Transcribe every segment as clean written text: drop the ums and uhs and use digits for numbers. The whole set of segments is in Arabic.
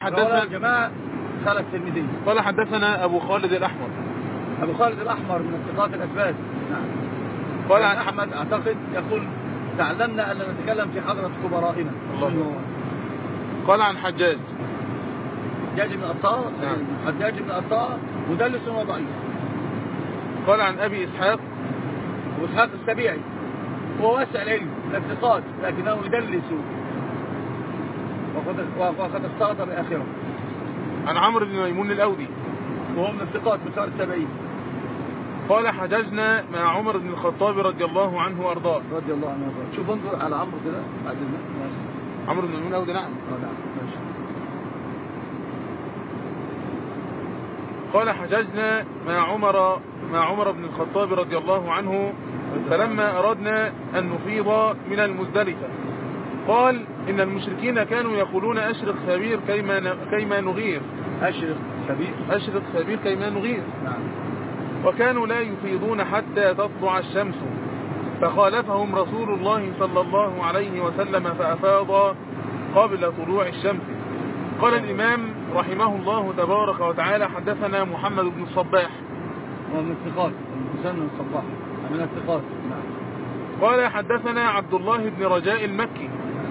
حدثنا جماعة خالد الترمذي. قال حدثنا أبو خالد الأحمر. أبو خالد الأحمر من الثقات الأثبات. نعم. قال عن أحمد أعتقد يقول تعلمنا أن نتكلم في حضرة كبرائنا. قال عن حجاج بن أطاء. نعم. حجاج بن أطاء مدلس وضعيف. قال عن أبي إسحاق وإسحاق السبيعي هو واسع العلم من الثقات لكنه يدلس وقد اختلط بآخره. عن عمرو بن ميمون الأودي وهو من الثقات من سنة 70. قال حججنا مع عمر بن الخطاب رضي الله عنه وأرضاه. رضي الله عنه وأرضاه. شوف انظر على عمرو كده بعد ماشي. عمرو بن ميمون الأودي. نعم. نعم ماشي. قال حججنا مع عمر بن الخطاب رضي الله عنه فلما أردنا أن نفيض من المزدلفة قال إن المشركين كانوا يقولون أشرق خبير كيما نغير. أشرق خبير كيما نغير. نعم. وكانوا لا يفيضون حتى تطلع الشمس فخالفهم رسول الله صلى الله عليه وسلم فأفاض قبل طلوع الشمس. قال الإمام رحمه الله تبارك وتعالى حدثنا محمد بن الصباح ومن الثقات المسنن الصباح من الثقات. قال حدثنا عبد الله بن رجاء المكي.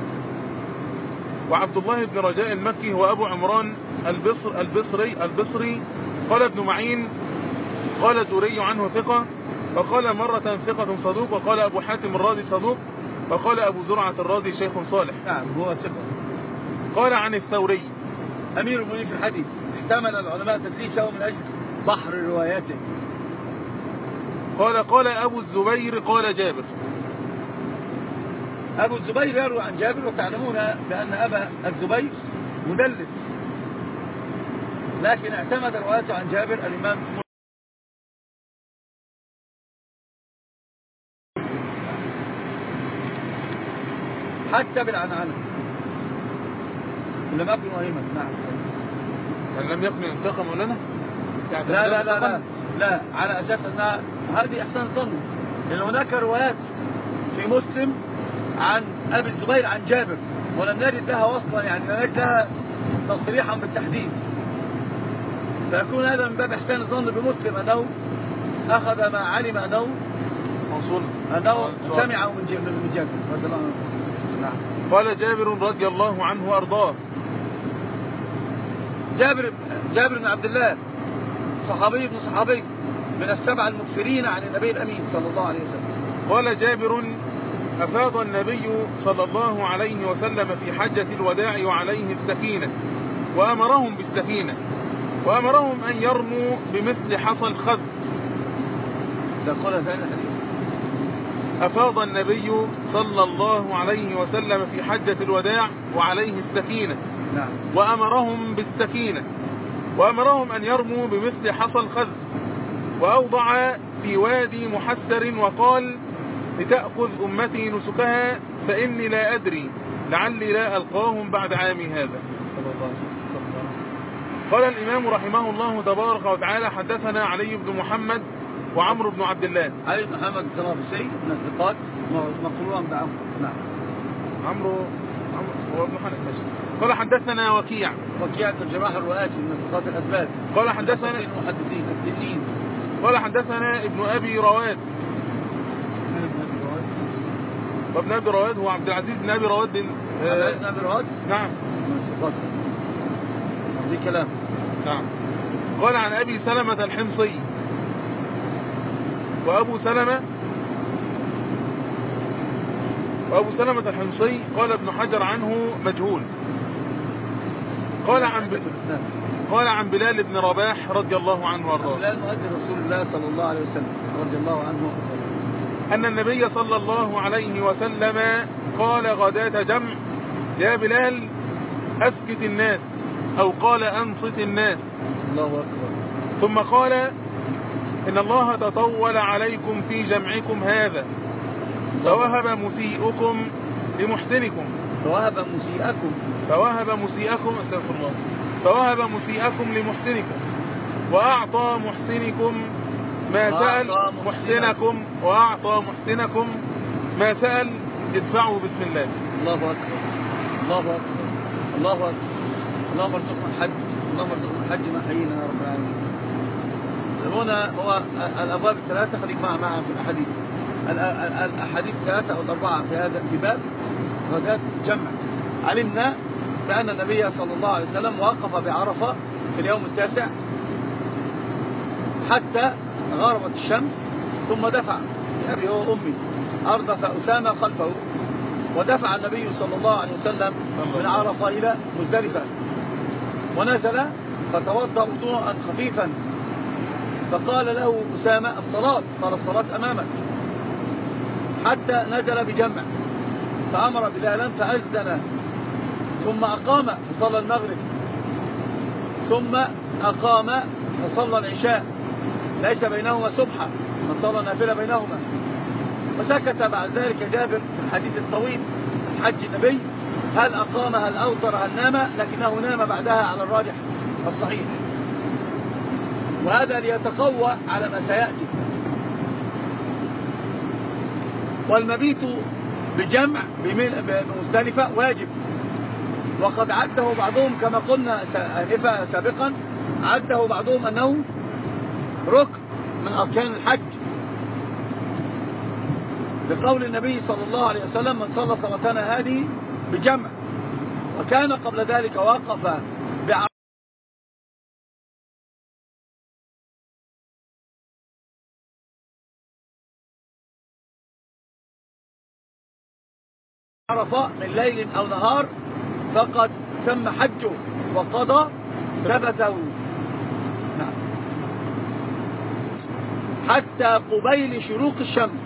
وعبد الله بن رجاء المكي هو أبو عمران البصري. قال ابن معين قال زوري عنه ثقة وقال مرة ثقة صدوق وقال أبو حاتم الرازي صدوق وقال أبو زرعة الرازي شيخ صالح. نعم هو ثقة. قال عن الثوري أمير المؤمنين في الحديث احتمل العلماء تدليسه من أجل بحر رواياته. قال أبو الزبير قال جابر. أبو الزبير يروي عن جابر وتعلمون بأن أبا الزبير مدلس لكن اعتمد روايته عن جابر الإمام حتى بالعنعنة لم يكن وهيما. نعم. هل لم يكن ينتقم لنا؟ يعني لا على أساس أنها هذه أحسن ظن لأن هناك روايات في مسلم عن أبي الزبير عن جابر ولم نجد لها وصلا يعني لم نجد لها تصريحا بالتحديد فيكون هذا من باب إحسان الظن بمسلم أنه أخذ ما علم أنه سمعه من جابر رضي الله عنه. نعم. قال جابر رضي الله عنه وأرضاه. جابر بن عبد الله صحابي من السبع المكثرين عن النبي الأمين صلى الله عليه وسلم. قال جابر أفاض النبي صلى الله عليه وسلم في حجة الوداع وعليه السكينة وأمرهم بالسكينة وأمرهم أن يرموا بمثل حصى الخذ. أفاض النبي صلى الله عليه وسلم في حجة الوداع وعليه السكينة. نعم. وأمرهم بالسكينة وأمرهم أن يرموا بمثل حصى الخذ وأوضع في وادي محسر وقال لتأخذ أمتي نسكها فإني لا أدري لعلي لا ألقاهم بعد عامي هذا. قال الإمام رحمه الله تبارك وتعالى حدثنا علي بن محمد وعمرو بن عبد الله. علي بن محمد الطرابلسي من الثقات مقرون بعمرو. نعم. عمرو هو ابن حنبل. قال حدثنا وكيع بن الجراح الرؤاسي من الثقات الأثبات. قال حدثنا المحدثين الدينيين. قال حدثنا ابن أبي رواد. وابن أبي رواد هو عبد العزيز بن أبي رواد. ابن أبي رواد. نعم. دي كلام. نعم. قال عن أبي سلمة الحمصي وأبو سلمة الحمصي قال ابن حجر عنه مجهول. قال عن بلال بن رباح رضي الله عنه وارضاه. بلال مؤذن رسول الله صلى الله عليه وسلم رضي الله عنه وارضاه أن النبي صلى الله عليه وسلم قال غداة جمع يا بلال أسكت الناس أو قال أنصت الناس. الله أكبر. ثم قال إن الله تطول عليكم في جمعكم هذا فوهب مسيئكم لمحسنكم. فوهب مسيئكم لمحسنكم وأعطى محسنكم ما سأل ما سأل ادفعوا بسم الله. الله أكبر. اللهم ارزقنا الحج، اللهم ارزقنا الحج ما حيينا يا رب العالمين. هنا هو الأبواب الثلاثة، خليك معها في الأحاديث. الأحاديث الثلاثة أو الأربعة في باب غزاة الجمع. علمنا بأن النبي صلى الله عليه وسلم وقف بعرفة في اليوم التاسع حتى غربت الشمس، ثم دفع أبي هو أمي أردف أسامة خلفه، ودفع النبي صلى الله عليه وسلم من عرفة إلى مزدلفة، ونزل فتوضأ وضوءا خفيفا، فقال له أسامة الصلاة، قال الصلاة أمامك، حتى نزل بجمع، فأمر بلالا فأذن، ثم أقام فصلى المغرب، ثم أقام فصلى العشاء، ليس بينهما سبحة، فصلى نافلة بينهما، وسكت بعد ذلك جابر في الحديث الطويل حج النبي، هل أقام هل أوتر هل نام، لكنه نام بعدها على الراجح الصحيح، وهذا ليتقوى على ما سيأتي. والمبيت بجمع بمزدلفة واجب، وقد عده بعضهم كما قلنا سابقا، عده بعضهم أنه ركن من أركان الحج، بقول النبي صلى الله عليه وسلم من صلى صلاتنا هذه بجمع، وكان قبل ذلك وقف بعرفة من ليل أو نهار فقد تم حجه وقضى ثبته. نعم. حتى قبيل شروق الشمس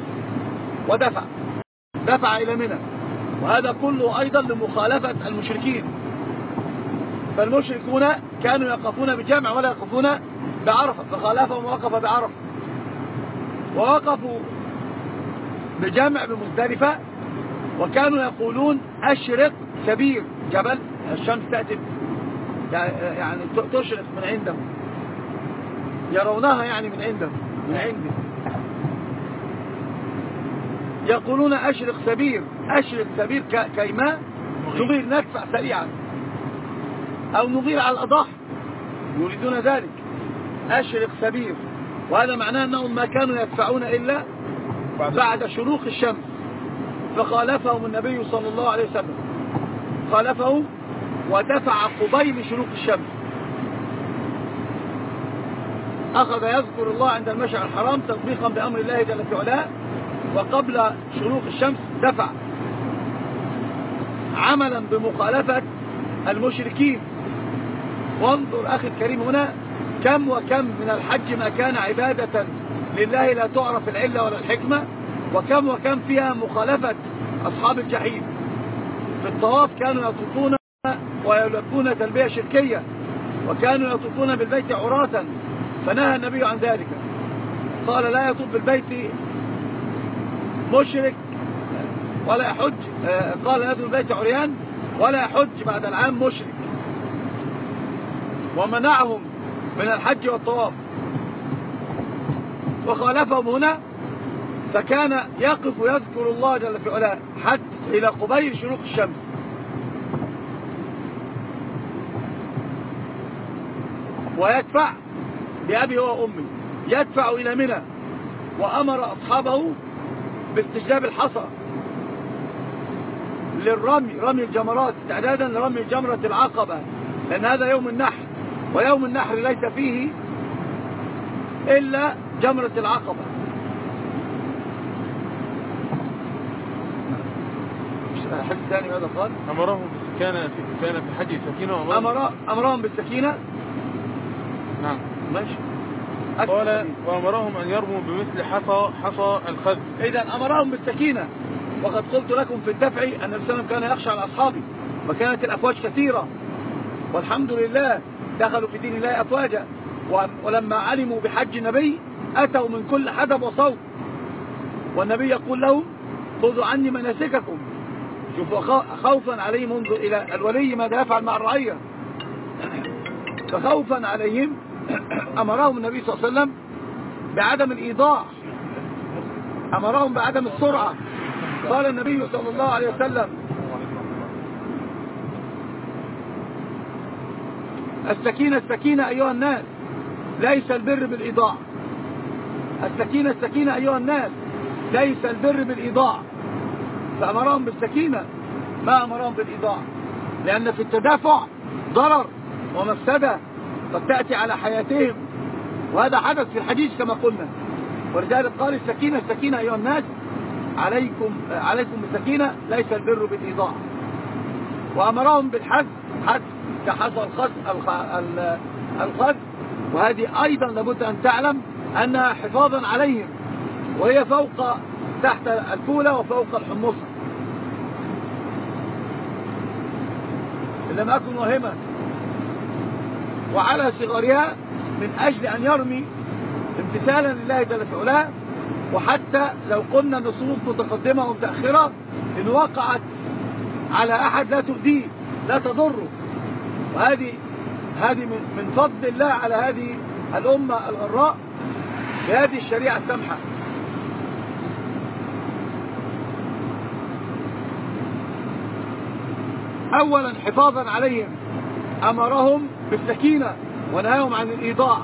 ودفع إلى منى، وهذا كله أيضا لمخالفة المشركين، فالمشركون كانوا يقفون بجمع ولا يقفون بعرفة، فخالفهم ووقف بعرفة، ووقفوا بجمع بمزدلفة، وكانوا يقولون أشرق كبير جبل، الشمس تأتي يعني تشرق من عندهم، يرونها يعني من عندهم من عنده، يقولون أشرق سبير كيما نغير ندفع سريعا أو نغير على الأضاحي، يريدون ذلك أشرق سبير، وهذا معناه أنهم ما كانوا يدفعون إلا بعد شروق الشمس، فخالفهم النبي صلى الله عليه وسلم، خالفهم ودفع قبيل شروق الشمس، أخذ يذكر الله عند المشعر الحرام تطبيقا بأمر الله جل في علاه، وقبل شروق الشمس دفع، عملا بمخالفة المشركين. وانظر أخي الكريم هنا كم وكم من الحج ما كان عبادة لله لا تعرف العلة ولا الحكمة، وكم وكم فيها مخالفة أصحاب الجحيم. في الطواف كانوا يطوفون ويلبون تلبية شركية، وكانوا يطوفون بالبيت عراة، فنهى النبي عن ذلك، قال لا يطوف بالبيت مشرك ولا يحج، قال لا يطوف بالبيت عريان ولا يحج بعد العام مشرك، ومنعهم من الحج والطواف، وخالفهم هنا، فكان يقف يذكر الله جل في علاه حتى إلى قبيل شروق الشمس، ويدفع بأبي وأمي، يدفع إلى منى، وأمر أصحابه باستجلاب الحصى رمي الجمرات استعدادا لرمي جمرة العقبة، لأن هذا يوم النحر، ويوم النحر ليس فيه إلا جمرة العقبة. الحديث الثاني ماذا قال؟ أمرهم كان في حج السكينة، أمرهم بالسكينة. نعم ماشي. قال وأمرهم أن يرموا بمثل حصى الخذ. إذن أمرهم بالسكينة، وقد قلت لكم في الدفع أن النبي صلى الله عليه وسلم كان يخشى على أصحابه، وكانت الأفواج كثيرة، والحمد لله دخلوا في دين الله أفواجا، ولما علموا بحج النبي أتوا من كل حدب وصوت، والنبي يقول لهم خذوا عني مناسككم. شوفوا خوفا عليهم، انظر إلى الولي ماذا يفعل مع الرعية، فخوفا عليهم أمرهم النبي صلى الله عليه وسلم بعدم الإيضاح، أمرهم بعدم السرعة. قال النبي صلى الله عليه وسلم السكينة السكينة أيها الناس، ليس البر بالإيضاع. السكينة السكينة أيها الناس، ليس البر بالإيضاع. فأمرهم بالسكينة ما أمرهم بالإيضاع، لأن في التدافع ضرر ومفسدة قد تأتي على حياتهم، وهذا حدث في الحديث كما قلنا. ولذلك قال السكينة السكينة أيها الناس، عليكم بالسكينة ليس البر بالإيضاع. وأمرهم بالحذف، حذف كحذف الخذ، وهذه أيضا لابد أن تعلم أنها حفاظا عليهم، وهي فوق تحت الفولة وفوق الحمصة إن لم أكن وهما، وعلى صغارها من أجل أن يرمي امتثالا لله جل في علاه. وحتى لو قلنا نصوص متقدمة ومتأخرة إن وقعت على أحد لا تؤذيه لا تضره، وهذه من فضل الله على هذه الأمة الغراء بهذه الشريعة السمحة. أولا حفاظا عليهم أمرهم بالسكينة ونهاهم عن الإيضاع.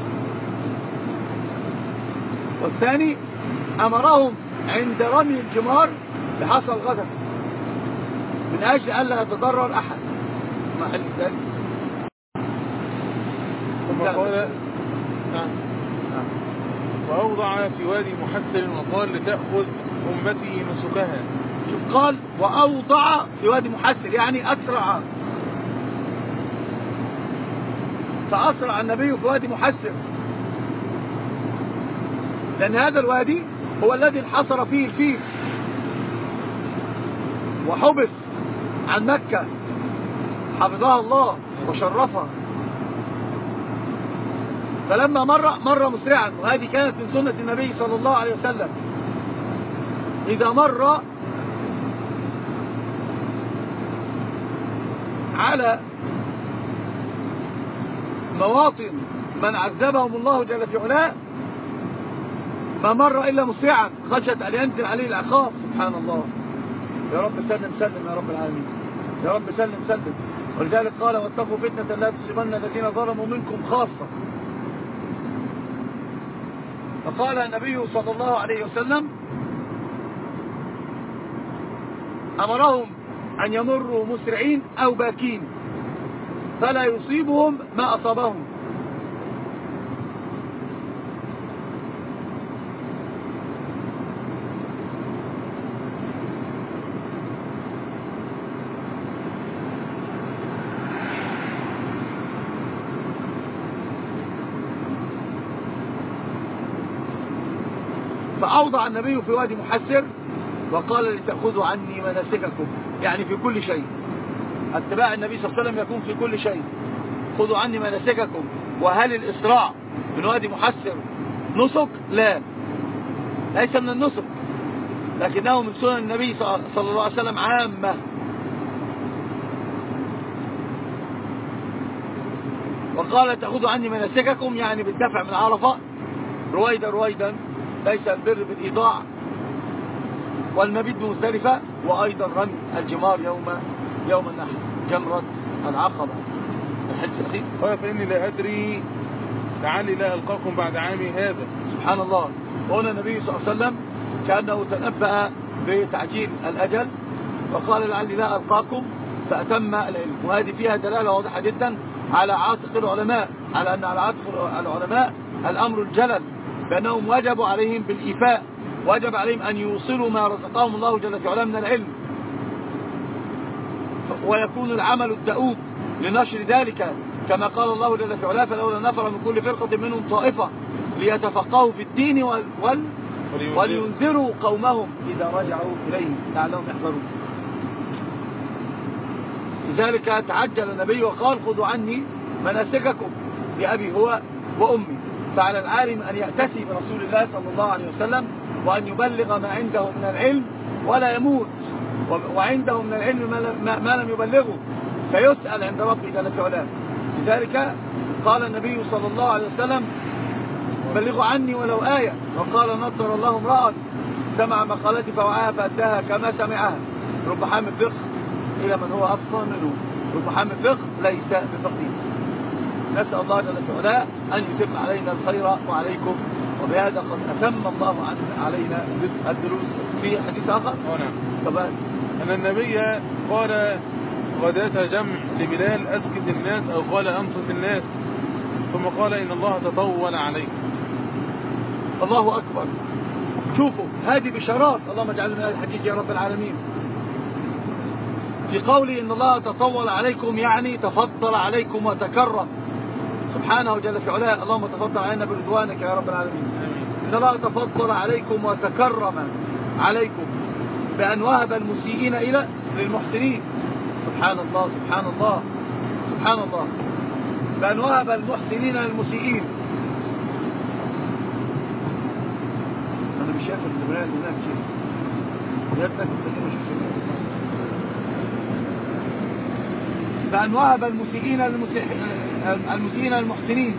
والثاني أمرهم عند رمي الجمار بحصى الغضب من أجل ألا يتضرر أحد. محل الثاني ثم قال وأوضع في وادي محسر وقال لتأخذ أمتي نسكها. شوف قال وأوضع في وادي محسر يعني أسرع، فأسرع النبي في وادي محسر، لأن هذا الوادي هو الذي انحصر فيه الفيل وحبس عن مكة، حفظها الله وشرفها. فلما مر مسرعا، وهذه كانت من سنة النبي صلى الله عليه وسلم، إذا مر على مواطن من عذبهم الله جل في علاه ما مر إلا مسرعا خشية أن ينزل عليه العقاب. سبحان الله. يا رب سلم سلم يا رب العالمين، يا رب سلم سلم. ولذلك قال واتقوا فتنة لا تصيبن الذين ظلموا منكم خاصة. فقال النبي صلى الله عليه وسلم أمرهم أن يمروا مسرعين أو باكين فلا يصيبهم ما أصابهم. فأوضع النبي في وادي محسر وقال لتأخذوا عني مناسككم، يعني في كل شيء. اتباع النبي صلى الله عليه وسلم يكون في كل شيء. خذوا عني مناسككم. وهل الإسراع من وادي محسر نسك؟ لا، ليس من النسك، لكنه من سنن النبي صلى الله عليه وسلم عامة. وقال تأخذوا عني مناسككم يعني بالدفع من عرفة رويدا رويدا، ليس البر بالإيضاع، والمبيت بمزدلفة، وأيضا رمي الجمار يوم النحر، جمرة العقبة. الحديث الأخير قال فإني لا أدري لعلي لا ألقاكم بعد عامي هذا. سبحان الله. وهنا النبي صلى الله عليه وسلم كأنه تنبأ بتعجيل الأجل وقال لعلي لا ألقاكم فأتم العلم. وهذه فيها دلالة واضحة جدا على عاتق العلماء، على أن على عاتق العلماء الأمر الجلل، بأنهم وجبوا عليهم بالإيفاء، وجب عليهم أن يوصلوا ما رزقهم الله جل في علاه من العلم، ويكون العمل الدؤوب لنشر ذلك كما قال الله جل في علاه فلولا نفر من كل فرقة منهم طائفة ليتفقهوا في الدين ولينذروا قومهم إذا رجعوا إليهم لعلهم يحذرون. لذلك تعجل النبي وقال خذوا عني مناسككم بأبي هو وأمي. فعلى العالم أن يأتسي برسول الله صلى الله عليه وسلم وأن يبلغ ما عنده من العلم ولا يموت، وعنده من العلم ما لم يبلغه فيسأل عند ربه جل في علاه. لذلك قال النبي صلى الله عليه وسلم بلغوا عني ولو آية. وقال نصر الله امرأ سمع مقالتي فوعاها فأداها كما سمعها. رب حامل فقه إلى من هو أفصل منه، رب حامل فقه ليس بفقيه. نسأل الله جل وعلا أن يتم علينا الخير وعليكم. وبهذا قد أتم الله علينا الدروس. في حديث آخر نعم كمان أن النبي قال غداة جمع لبلال أسكت الناس، أو قال أنصت الناس، ثم قال إن الله تطول عليكم. الله أكبر. شوفوا هذه بشارات، اللهم اجعلنا من هذا الحديث يا رب العالمين. في قوله إن الله تطول عليكم يعني تفضل عليكم وتكرم سبحانه جل في علاه. اللهم تفضل علينا برضوانك يا رب العالمين. إن الله تفضل عليكم وتكرم عليكم بأن وهب المسيئين إلى للمحسنين. سبحان الله سبحان الله سبحان الله. بأن وهب المحسنين للمسيئين. أنا مش شايف الزمان هناك شيء يا ابنك مش شايف. بأن وهب المسيئين للمحسنين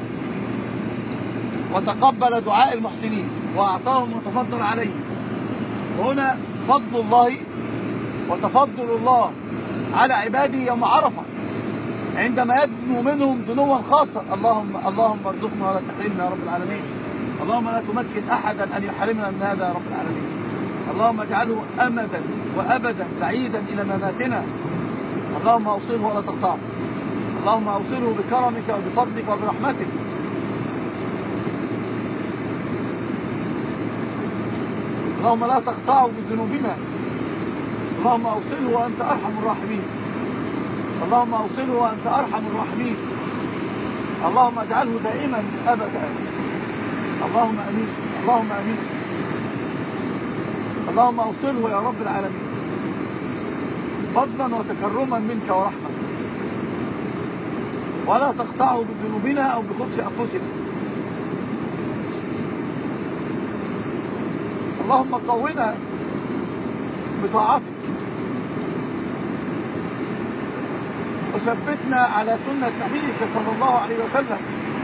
وتقبل دعاء المحسنين وأعطاهم وتفضل عليهم. وهنا فضل الله وتفضل الله على عباده يوم عرفة عندما يدنو منهم دنوا خاصة. اللهم ارزقنا ولا تحرمنا يا رب العالمين. اللهم لا تمكن أحدا أن يحرمنا من هذا يا رب العالمين. اللهم اجعله أمدا وأبدا بعيدا إلى مماتنا. اللهم أوصله ولا تقطعه. اللهم أوصله بكرمك وبفضلك وبرحمتك. اللهم لا تقطعه بذنوبنا. اللهم أوصله وأنت أرحم الراحمين. اللهم أوصله وأنت أرحم الراحمين. اللهم اجعله دائما أبدا. اللهم أمين اللهم أمين. اللهم أوصله يا رب العالمين فضلا وتكرما منك ورحمة، ولا تقطعه بذنوبنا أو بخبث أنفسنا. اللهم قونا بطاعتك وثبتنا على سنة نبيك صلى الله عليه وسلم.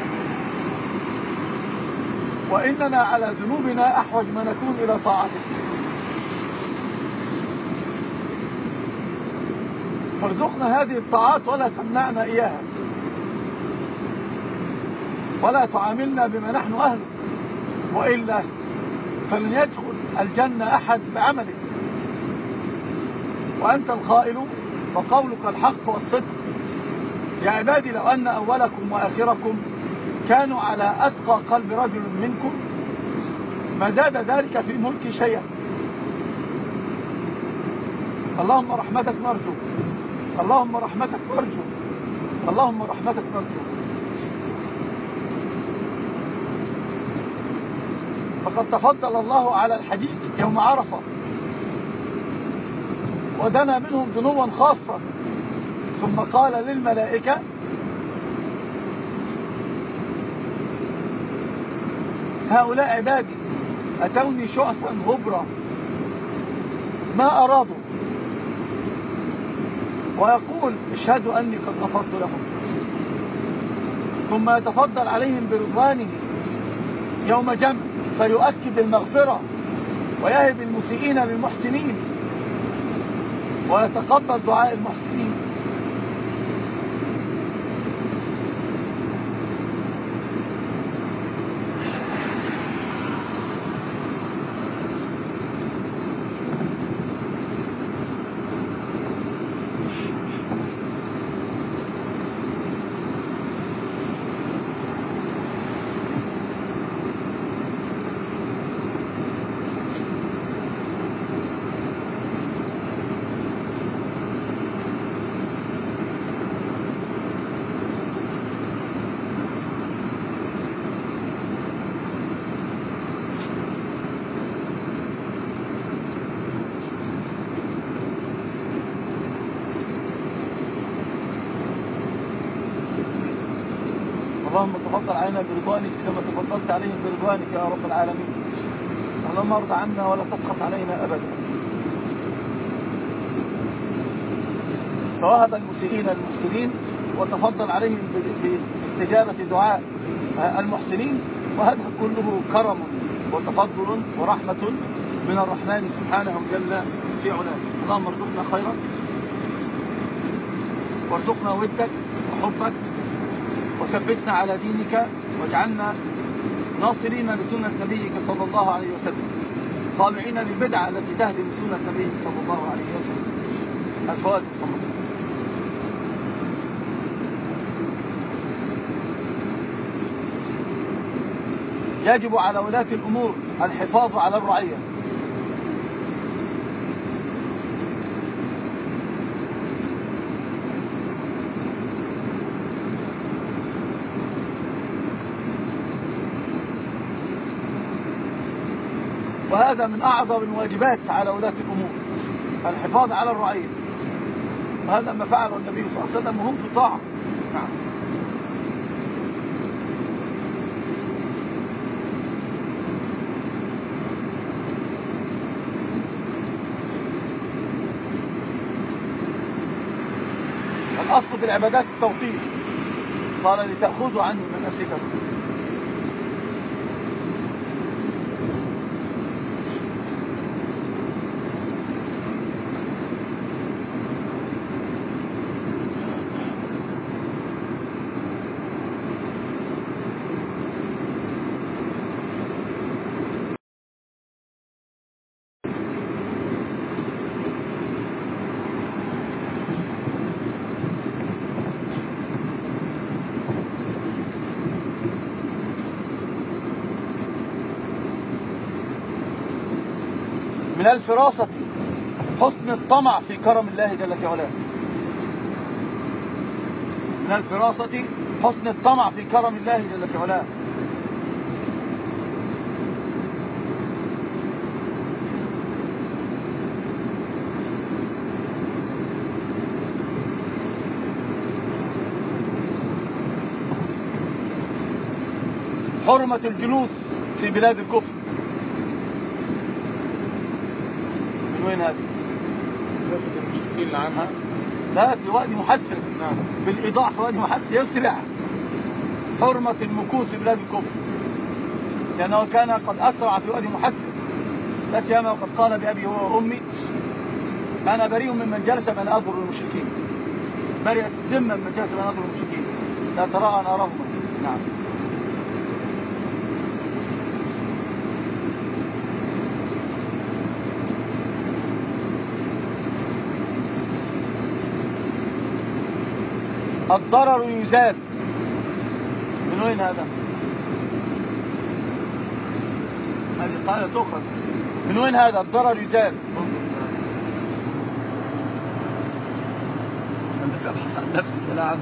وإننا على ذنوبنا أحوج ما نكون إلى طاعتك. فارزقنا هذه الطاعات ولا تمنعنا إياها، ولا تعاملنا بما نحن أهله، وإلا فلن يدخل الجنة أحد بعمله. وأنت القائل وقولك الحق والصدق. يا عبادي لو أن أولكم وآخركم كانوا على أتقى قلب رجل منكم ما زاد ذلك في ملكي شيئا. اللهم رحمتك نرجو. اللهم رحمتك نرجو. اللهم رحمتك نرجو. فقد تفضل الله على الحديث يوم عرفة ودنا منهم دنوا خاصة، ثم قال للملائكة هؤلاء عبادي أتوني شعثا غبرا ما أرادوا، ويقول اشهدوا أني قد غفرت لهم. ثم يتفضل عليهم برضوانه يوم جمع فيؤكد المغفرة ويهب المسيئين للمحسنين ويتقبل دعاء المحسنين. اللهم تفضل علينا برضوانك كما تفضلت عليهم برضوانك يا رب العالمين. اللهم ارض عنا ولا تسخط علينا أبدا. فوهب المسيئين المحسنين وتفضل عليهم باستجابة دعاء المحسنين، وهذا كله كرم وتفضل ورحمة من الرحمن سبحانه جل في علاه. اللهم ارزقنا خيرا وارزقنا ودك وحبك وثبتنا على دينك واجعلنا ناصرين لسنة نبيك صلى الله عليه وسلم طالعين للبدعة التي تهدم سنة نبيك صلى الله عليه وسلم. الفوائد الصمت. يجب على ولاة الأمور الحفاظ على الرعية. وهذا من أعظم الواجبات على ولاة الأمور الحفاظ على الرعية، وهذا ما فعله النبي صلى الله عليه وسلم وهم في طاعة. نعم. الأصل في العبادات التوقيف، قال لتأخذوا عني مناسككم. من الفراسة حسن الطمع في كرم الله جل في علاه. من الفراسة حسن الطمع في كرم الله جل في علاه. حرمة الجلوس في بلاد الكفر. وين هذه؟ المشركين اللي عنها؟ لا، في وادي محسن. نعم. بالإيضاح في وادي محسن يسرع. حرمة المكوث في بلاد الكفر، لأنه كان قد أسرع في وادي محسن، لا سيما وقد قال بأبي هو وأمي أنا بريء ممن جلس بين أظهر المشركين. برئت الذمة من جلس بين أظهر المشركين، لا تراءى نارهما. نعم. الضرر يزال. من وين هذا؟ هذه قاعدة أخرى. من وين هذا؟ الضرر يزال. أبحث عن نفسي لا عنه.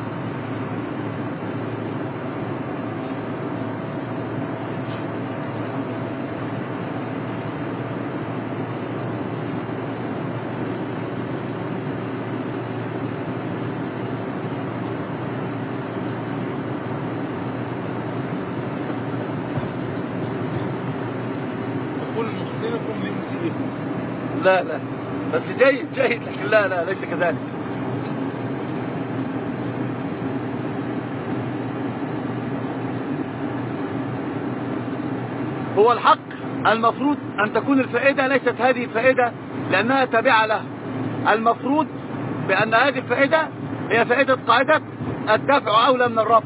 لا لا، بس جيد جيد، لكن لا لا ليس كذلك. هو الحق المفروض أن تكون الفائدة ليست هذه الفائدة لأنها تابعة لها. المفروض بأن هذه الفائدة هي فائدة قاعدة الدفع أولى من الرفع.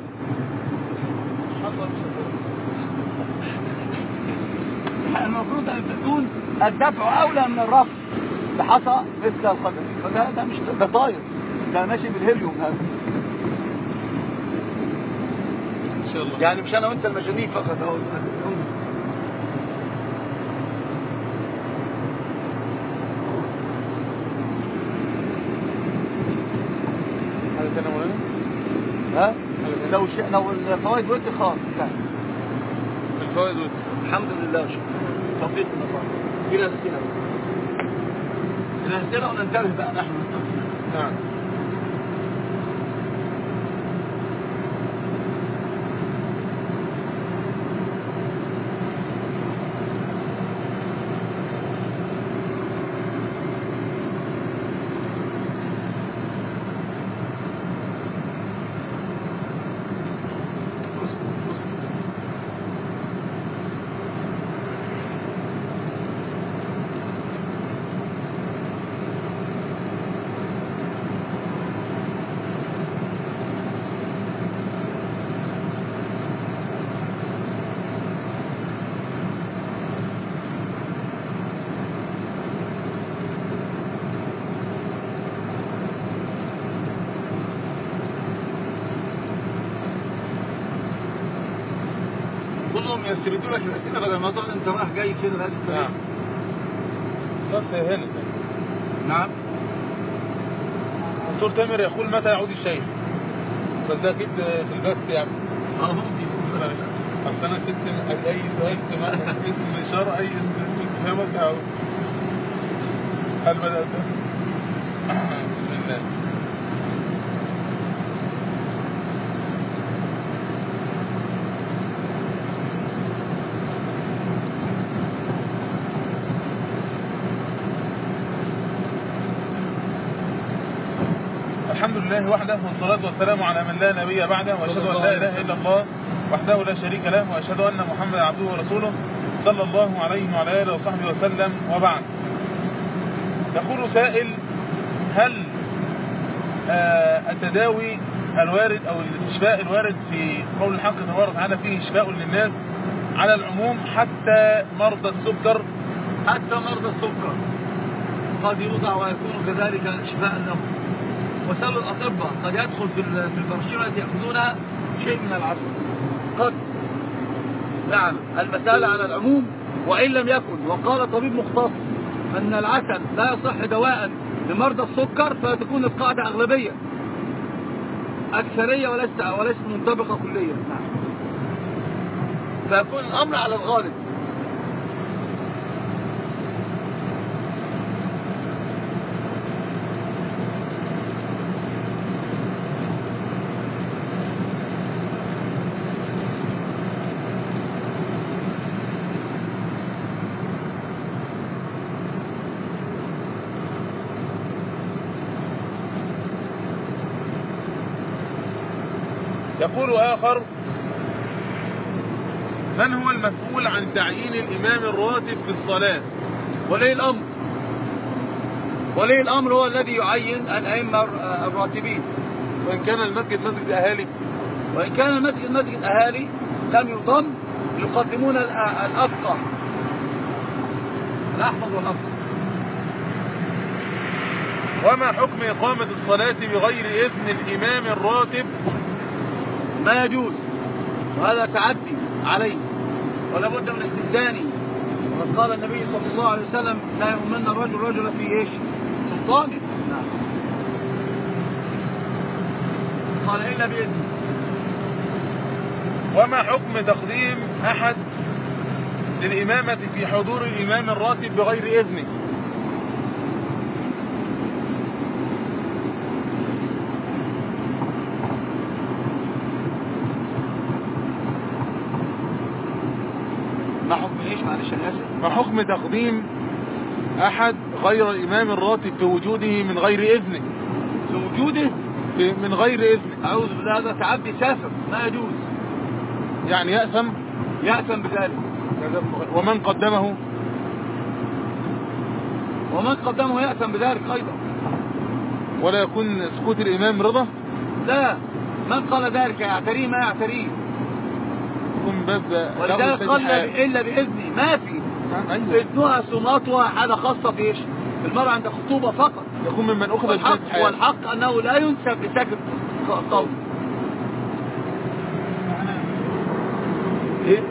المفروض أن تكون الدفع أولى من الرفع بحصى مثل القدر. فده مش ده طاير، ده ماشي بالهيليوم هذا إن شاء الله. يعني مش أنا وأنت المجانين فقط. هذا كان مولانا؟ ها؟ لو الفوائد وقت خالص كان الفوائد وقت. الحمد لله. توفيق من الله. إلى الأسئلة وننتبه بقى نحن. نعم. كلهم يستردوا لك الاسئله بدل ما تقعد انت رايح جاي كده بهذه الطريقه. نعم. بس سهلت. نعم. دكتور تامر يقول متى يعود الشيخ؟ بس ده اكيد في البث يعني. ممكن. اصل انا سبت اي سؤال اسم اشاره اي استفهام يعود. هل بدات؟ بسم الله. الحمد لله وحده والصلاة والسلام على من لا نبي بعده وأشهد أن لا إله إلا الله وحده لا شريك له وأشهد أن محمدا عبده ورسوله صلى الله عليه وعلى آله وصحبه وسلم وبعد. يقول سائل: هل التداوي الوارد أو الاستشفاء الوارد في قول الحق تبارك وتعالى فيه شفاء للناس على العموم حتى مرضى السكر؟ حتى مرضى السكر قد يوضع ويكون كذلك شفاء لهم. وسألوا الأطباء قد يدخل في البرشيمة التي يأخذونها شيء من العسل قد. نعم، المسألة على العموم وإن لم يكن. وقال طبيب مختص أن العسل لا يصح دواء لمرضى السكر، فتكون القاعدة أغلبية أكثرية وليست منطبقة كليا. نعم. فيكون الأمر على الغالب. يقول آخر: من هو المسؤول عن تعيين الإمام الراتب في الصلاة؟ ولي الأمر. ولي الأمر هو الذي يعين الأئمة الراتبين. وإن كان المسجد مسجد أهالي؟ وإن كان المسجد مسجد أهالي لم يضم، يقدمون الأفقه، الأحفظ والأفقه. وما حكم إقامة الصلاة بغير إذن الإمام الراتب؟ ما يجوز، وهذا تعدي عليه ولا بد من استئذانه. وقد قال النبي صلى الله عليه وسلم: لا يؤمن الرجل رجل في ايش؟ سلطانه. نعم. قال إلا بإذنه. وما حكم تقديم أحد للإمامة في حضور الإمام الراتب بغير إذنه؟ ما حكم ايش؟ معلش انا اسف. ما حكم تقديم احد غير الامام الراتب في وجوده من غير اذنه؟ في وجوده من غير اذنه. اعوذ بالله، هذا تعدي سافر، ما يجوز. يعني يأثم بذلك. ومن قدمه يأثم بذلك ايضا. ولا يكون سكوت الامام رضا؟ لا، من قال ذلك يعتريه ما يعتريه. ولذلك قال إلا بإذني، ما في. إذنها سماطها حالة خاصة في إيش؟ المرأة عند خطوبة فقط. يكون ممن أخذ والحق أنه لا ينسب لسكت قول. إيه؟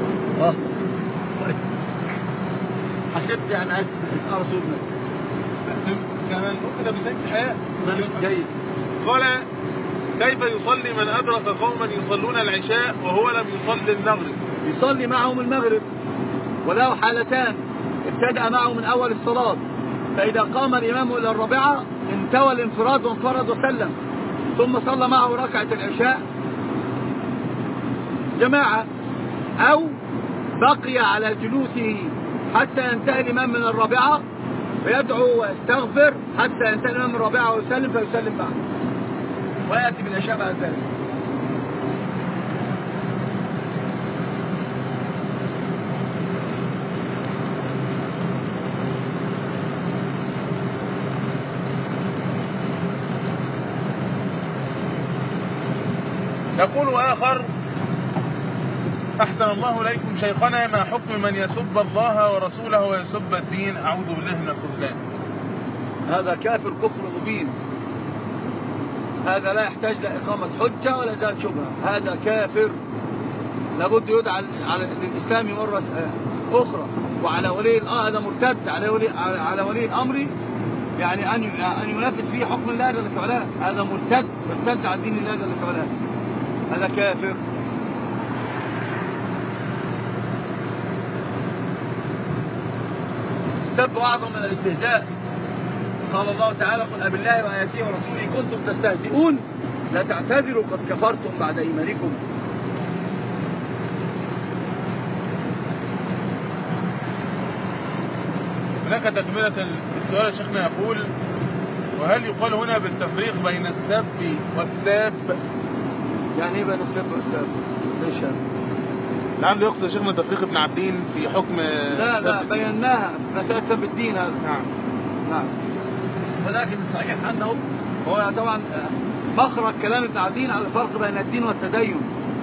حسبت يعني عايز رسولنا كمان أخذ بسكت الحياة. جيد. قال: كيف يصلي من أدرك قوما يصلون العشاء وهو لم يصلي المغرب؟ يصلي معهم المغرب، وله حالتان: ابتدأ معه من أول الصلاة، فإذا قام الإمام إلى الرابعة انتوى الانفراد وانفرد وسلم، ثم صلى معه ركعة العشاء جماعة، أو بقي على جلوسه حتى ينتهي الإمام من الرابعة فيدعو ويستغفر حتى ينتهي الإمام من الرابعة ويسلم فيسلم بعد، ويأتي بالعشاء بعد ذلك. يقول آخر: أحسن الله إليكم شيخنا، ما حكم من يسب الله ورسوله ويسب الدين؟ أعوذ بالله من الخذلان. هذا كافر كفر مبين، هذا لا يحتاج لإقامة حجة ولا ذات شبهة، هذا كافر لابد يدعى على الإسلام مرة أخرى، وعلى ولي هذا مرتد على ولي الأمر يعني أن ينفذ فيه حكم الله جل وعلا. هذا مرتد ارتد عن دين الله جل وعلا، هذا كافر. السب أعظم من الاستهزاء. قال الله تعالى: قل أبالله وآياته ورسوله كنتم تستهزئون لا تعتذروا قد كفرتم بعد إيمانكم. هناك تكملة السؤال يا شيخنا يقول: وهل يقال هنا بالتفريق بين السب والساب؟ يعني ايه بين السب والساب؟ ليش هذا؟ لعله يقصد يا شيخنا تفريق ابن عبدين في حكم لا بيناها مسألة سب الدين هذا. نعم. ولكن الصحيح أنه هو طبعا مخرج كلام ابن عبدين على الفرق بين الدين والتدين.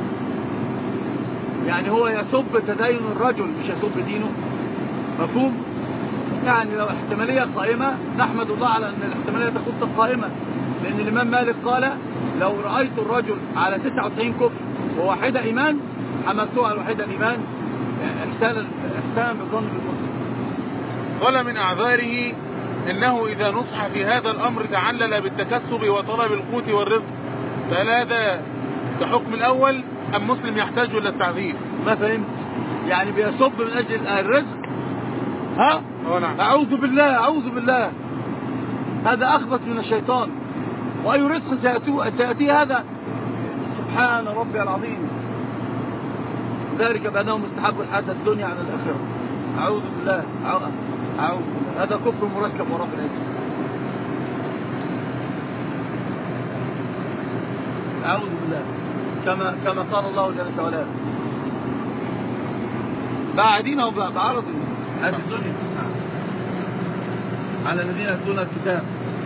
يعني هو يسب تدين الرجل مش يسب دينه. مفهوم؟ يعني لو احتمالية قائمة نحمد الله على أن الاحتمالية تكون قائمة، لأن الإمام مالك قال: لو رأيت الرجل على 99 كفر وواحدة إيمان حملته على الوحيدة الإيمان إحسانا بالظن بالمسلم. قال من أعذاره إنه إذا نصح في هذا الأمر تعلل بالتكسب وطلب القوت والرزق، فهل هذا كحكم الأول أم مسلم يحتاج إلى التعذيب؟ ما فهمت. يعني بيصب من أجل الرزق؟ ها؟ نعم. أعوذ بالله، هذا أخبث من الشيطان. وأي رزق سيأتي هذا؟ سبحان ربي العظيم. ذلك بأنهم استحبوا الحياة الدنيا على الآخرة. أعوذ بالله. هذا كفر مركب ورب العزة. أعوذ بالله. كما قال الله جل وعلا: باعدين وبعرض هذه الدنيا على الذين يتلون الكتاب.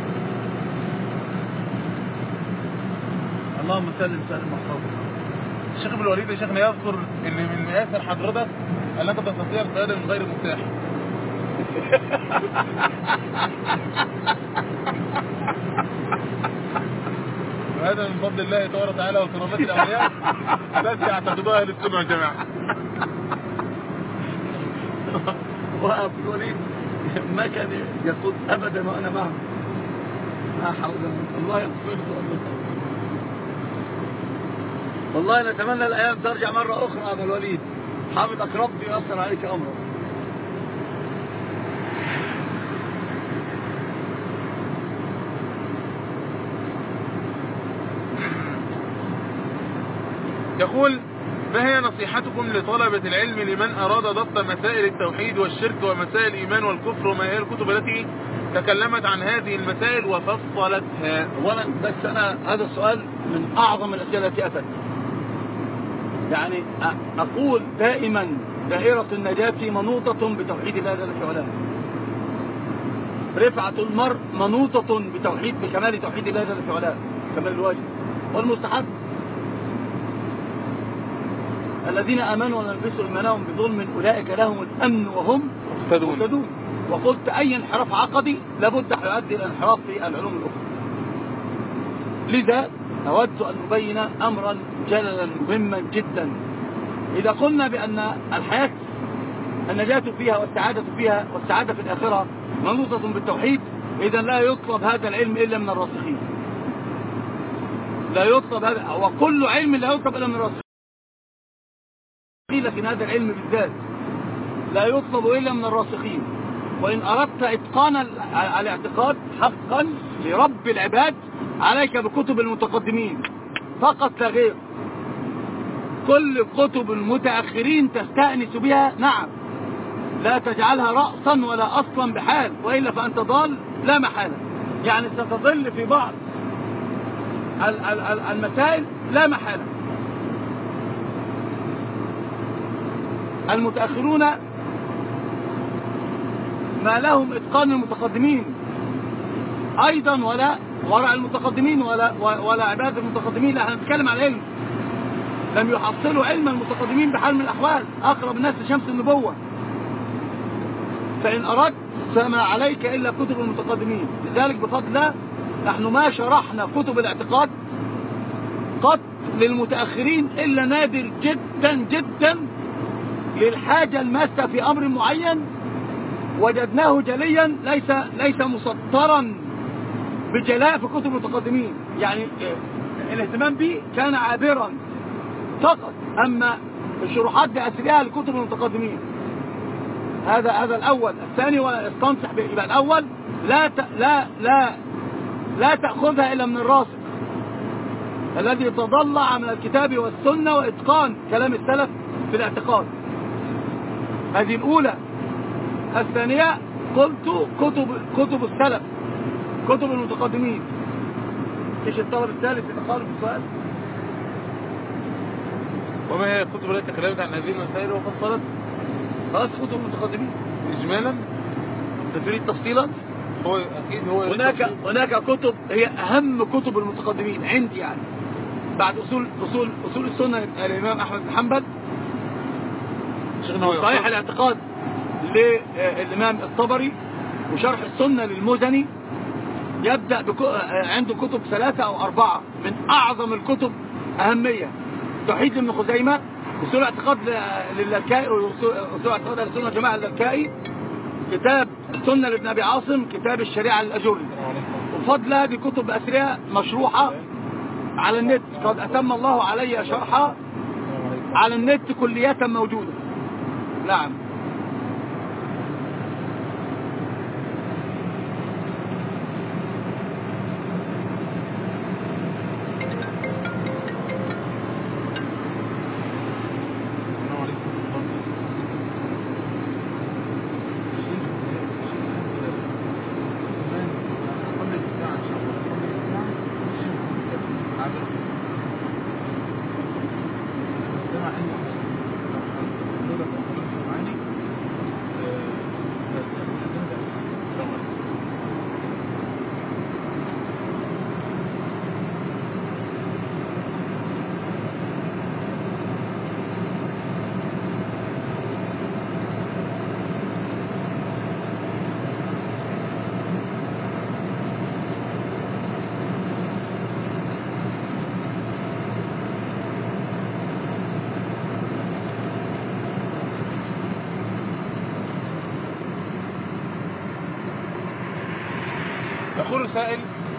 اللهم سلم محفظك. الشيخ ابن الوليد يا شيخنا يذكر ان من مآثر حضرتك انك تستطيع القيادة من غير مفتاح. وهذا من فضل الله تبارك وتعالى وكرامات الاولياء التي يعتقدوها اهل السنة والجماعة. وابو الوليد ما كان يقول ابدا وانا معه. ما حول الله يغفر له. والله نتمنى الايام ترجع مرة اخرى. ابو الوليد حافظك ربي ويسر عليك امره. يقول: ما هي نصيحتكم لطلبة العلم لمن أراد ضبط مسائل التوحيد والشرك ومسائل الإيمان والكفر، وما هي الكتب التي تكلمت عن هذه المسائل وفصلتها؟ أولا بس أنا هذا السؤال من أعظم الأسئلة التي أتت. يعني أقول دائما دائرة النجاة منوطة بتوحيد الله جل وعلا. رفعة المرء منوطة بكمال توحيد الله جل وعلا، كمال الواجب والمستحب. الذين آمنوا ولم يلبسوا إيمانهم بظلم أولئك لهم الأمن وهم مهتدون. وقلت أي انحراف عقدي لابد يؤدي إلى انحراف في العلوم الأخرى. لذا أود أن نبين أمرا جللا مهما جدا. إذا قلنا بأن الحياة النجاة فيها والسعادة في الآخرة منوطة بالتوحيد، إذا لا يطلب هذا العلم إلا من الراسخين. لا يطلب هذا، وكل علم لا يطلب إلا من الراسخين. لكن هذا العلم بالذات لا يطلب إلا من الراسخين. وإن أردت إتقان الاعتقاد حقا لرب العباد عليك بكتب المتقدمين فقط لا غير. كل كتب المتأخرين تستأنس بها، نعم، لا تجعلها رأسا ولا أصلا بحال، وإلا فأنت ضال لا محالة. يعني ستضل في بعض المسائل لا محالة. المتأخرون ما لهم إتقان المتقدمين أيضا، ولا ورع المتقدمين ولا عبادة المتقدمين. لا، احنا نتكلم عن علم. لم يحصلوا علم المتقدمين بحال من الأحوال، أقرب الناس لشمس النبوة. فإن أردت فما عليك إلا كتب المتقدمين. لذلك بفضل الله نحن ما شرحنا كتب الاعتقاد قط للمتأخرين إلا نادر جدا جدا للحاجة الماسة في أمر معين وجدناه جليا ليس مسطرا بجلاء في كتب المتقدمين. يعني الاهتمام به كان عابرا فقط، أما الشروحات بأسرها لكتب المتقدمين. هذا الأول. الثاني واستنصح يبقى الأول لا تأخذها إلا من الراسخ الذي يتضلع من الكتاب والسنة وإتقان كلام السلف في الاعتقاد. هذه الأولى. الثانية قلت كتب السلف، كتب المتقدمين. ايش الطلب الثالث يتخالف السؤال؟ وما هي الكتب التي تكلمت عن هذه المسائل وفصلت؟ خلاص كتب المتقدمين إجمالا. تريد تفصيلا؟ هو أكيد هو هناك كتب هي أهم كتب المتقدمين عندي، يعني بعد أصول السنة الإمام أحمد بن حنبل، صحيح الاعتقاد للإمام الطبري، وشرح السنة للمزني. يبدأ عنده كتب 3 أو 4 من أعظم الكتب أهمية: توحيد لابن خزيمة، أصول الاعتقاد للالكائي، أصول اعتقاد السنة والجماعة للالكائي، كتاب السنة لابن أبي عاصم، كتاب الشريعة للأجري. وفضل هذه كتب أسرية مشروحة على النت، قد أتم الله علي شرحها على النت كلية موجودة. نعم. يقول سائل: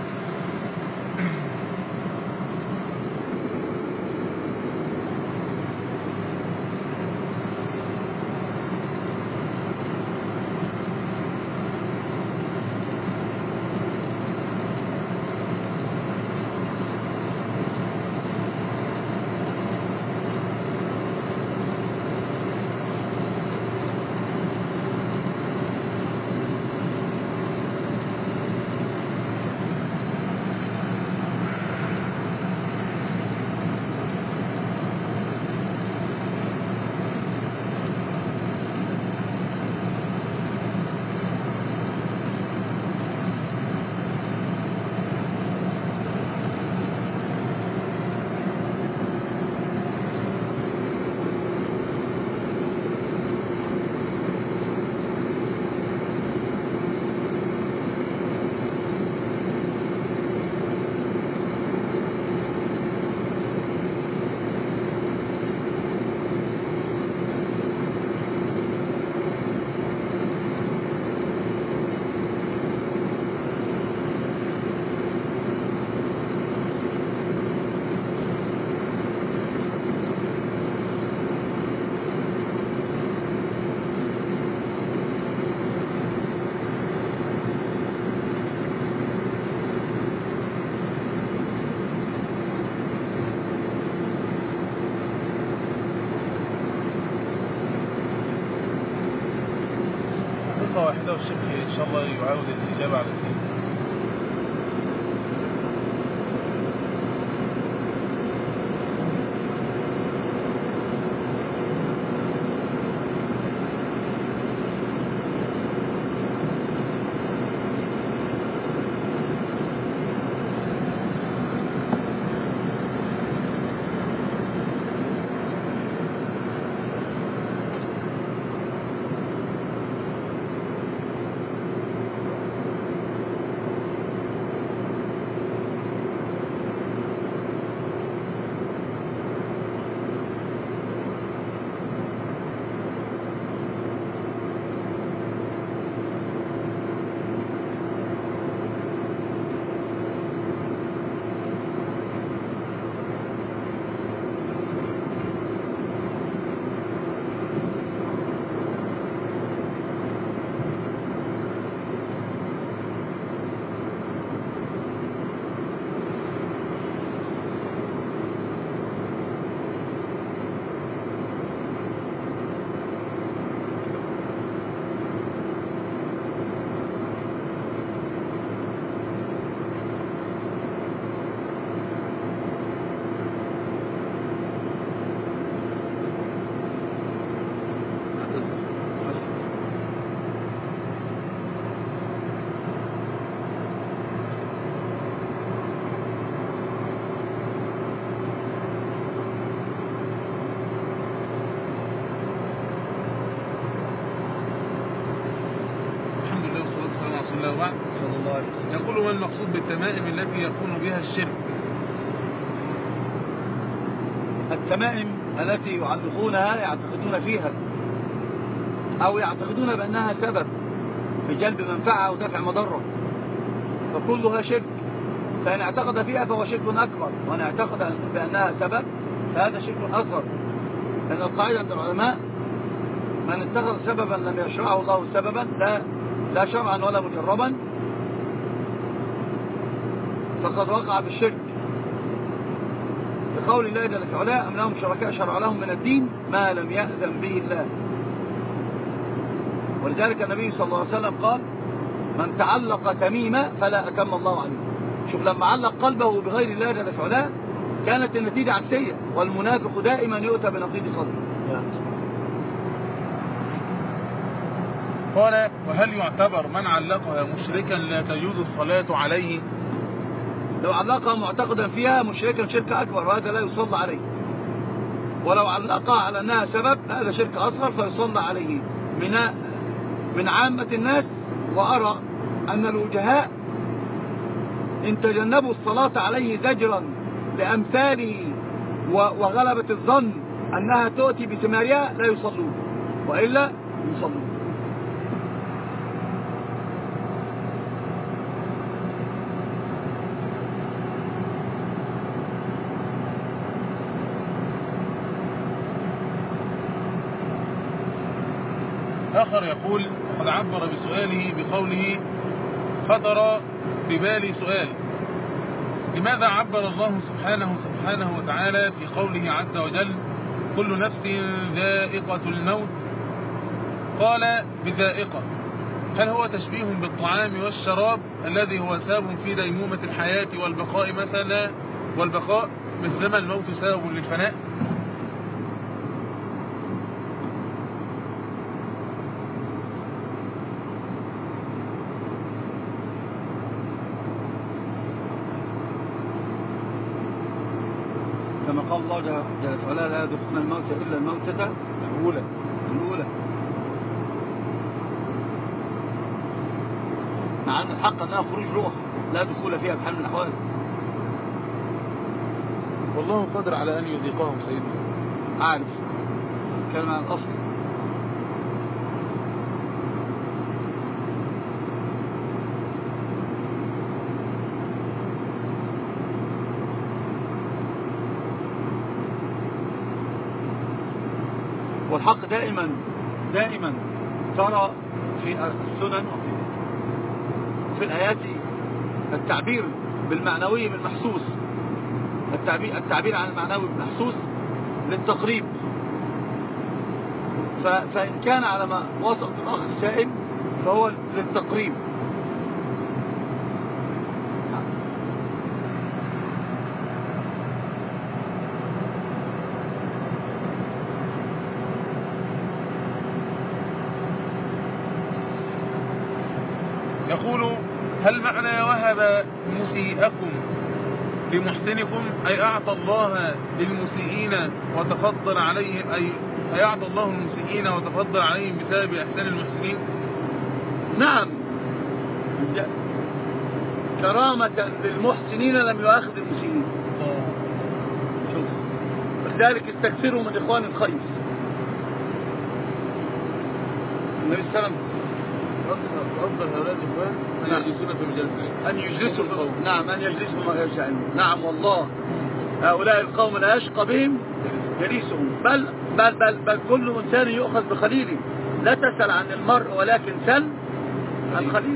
واحدة والشيخ إن شاء الله يعاود الإجابة على السؤال. يقول ما المقصود بالتمائم التي يكون بها الشرك؟ التمائم التي يعلقونها يعتقدون فيها أو يعتقدون بأنها سبب في جلب منفعة أو دفع مضرة، فكلها شرك. فإن اعتقد فيها فهو شرك أكبر، وإن اعتقد بأنها سبب فهذا شرك أصغر. لأن القاعدة عند العلماء: من اتخذ سببا لم يشرعه الله سببا لا شرعا ولا مجربا فقد وقع بالشرك. بقول الله جل وعلا: أم لهم شركاء شرع لهم من الدين ما لم يأذن به الله. ولذلك النبي صلى الله عليه وسلم قال: من تعلق تميمة فلا أتم الله عليه. شوف، لما علق قلبه بغير الله جل وعلا كانت النتيجة عكسية، والمنافق دائما يؤتى بنقيض قلبه. قال: وهل يعتبر من علقها مشركا لا تجوز الصلاة عليه؟ لو علقها معتقدا فيها مشركا شرك أكبر، وهذا لا يصلى عليه. ولو علقها على أنها سبب هذا شرك أصغر فيصلى عليه من عامة الناس. وأرى أن الوجهاء إن تجنبوا الصلاة عليه زجرا لأمثاله وغلبة الظن أنها تؤتي بثمارها لا يصلون، وإلا يصلون. آخر يقول: وقد عبر بسؤاله بقوله: خطر ببالي سؤال، لماذا عبر الله سبحانه وتعالى في قوله عز وجل: كل نفس ذائقة الموت؟ قال: بذائقة، هل هو تشبيه بالطعام والشراب الذي هو سبب في ديمومة الحياة والبقاء مثلما الموت سبب للفناء؟ كما قال الله جل وعلا: لا يذوقون الموت إلا الموتة الأولى. مع أن الحق أنها خروج روح لا دخول فيها بحال من الأحوال. والله قادر على أن يذيقهم سيدنا. أعرف كلمة عن الأصل. والحق دائما ترى في السنن وفي الآيات التعبير بالمعنوي بالمحسوس، التعبير عن المعنوي بالمحسوس للتقريب. فإن كان على ما وصف الأخ السائل فهو للتقريب. يقول: هل معنى وهب مسيئكم لمحسنكم أي أعطى الله للمسيئين وتفضل عليهم، أي أعطى الله المسيئين وتفضل عليهم بسبب إحسان المحسنين؟ نعم، كرامة للمحسنين لم يؤاخذ المسيئين. شوف، ولذلك استكثروا من إخوان الخير. النبي صلى الله عليه وسلم أفضل هؤلاء الإخوان أن يجلسون في مجالس العلم. أن يجلسوا القوم. نعم، أن يجلسوا في مجالس العلم. نعم والله، هؤلاء القوم لا يشقى بهم جليسهم، بل كل إنسان يؤخذ بخليله. لا تسأل عن المرء ولكن سل عن خليله.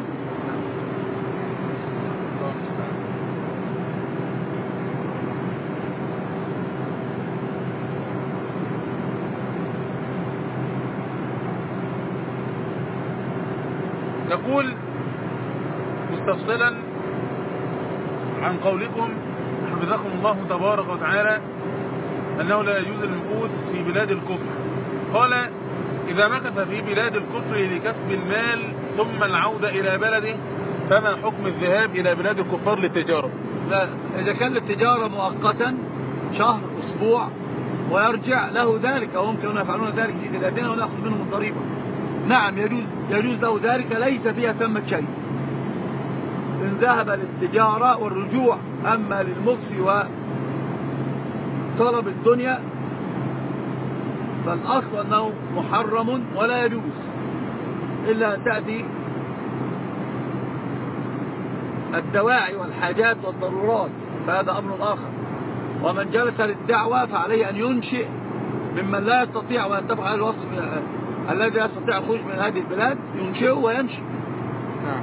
يقول مستفصلا عن قولكم حفظكم الله تبارك وتعالى أنه لا يجوز المكوث في بلاد الكفر، قال: إذا مكث في بلاد الكفر لكسب المال ثم العودة إلى بلده فما حكم الذهاب إلى بلاد الكفار للتجارة؟ لا، إذا كان للتجارة مؤقتا شهر أسبوع ويرجع له ذلك، وممكن أن يفعلون ذلك في بلادنا ونأخذ منهم الضريبة. نعم، يجوز له ذلك، ليس فيها ثمة شيء. إن ذهب للتجارة والرجوع. أما للمكس وطلب الدنيا فالأصل أنه محرم ولا يجوز إلا أن تأتي الدواعي والحاجات والضرورات، فهذا أمر آخر. ومن جلس للدعوة فعليه أن ينشئ ممن لا يستطيع وأن تبقى الوصف الذي يستطيع الخروج من هذه البلاد ينشئه ويمشي. نعم.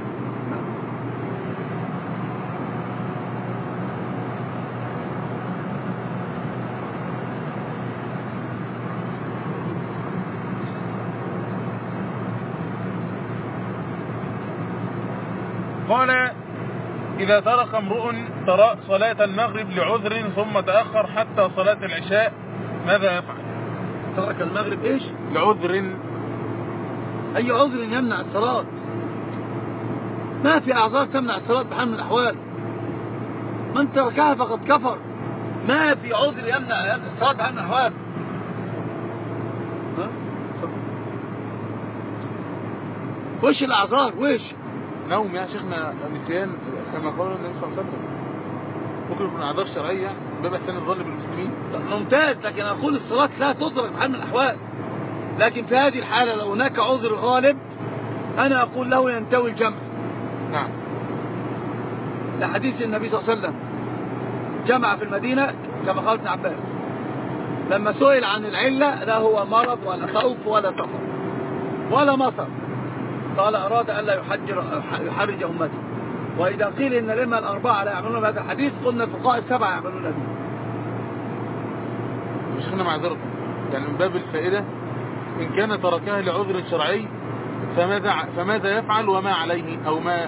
قال إذا ترك امرؤ صلاة المغرب لعذر ثم تأخر حتى صلاة العشاء ماذا يفعل؟ ترك المغرب إيش؟ لعذر. أي عذر يمنع الصلاة؟ ما في أعذار تمنع الصلاة بحال من الأحوال. من تركها فقد كفر. ما في عذر يمنع الصلاة بحال من الأحوال. وش الأعذار؟ وش؟ نوم يا شيخنا، نسيان كما قال النبي صلى الله عليه وسلم. ممكن يكون أعذار شرعية باب احسان الظن بالمسلمين. ممتاز، لكن أقول الصلاة لا تدرك بحال من الأحوال. لكن في هذه الحالة لو هناك عذر غالب أنا أقول له ينتوي الجمع. نعم. لحديث النبي صلى الله عليه وسلم جمع في المدينة كما قال ابن عباس لما سئل عن العلة لا هو مرض ولا خوف ولا سفر ولا مطر، قال أراد أن لا يحرج أمته. وإذا قيل إن الأئمة الأربعة لا يعملون بهذا الحديث قلنا الفقهاء السبعة يعملون به. شيخنا معذرة، يعني من باب الفائدة إن كان تركها لعذر شرعي فماذا يفعل وما عليه أو ما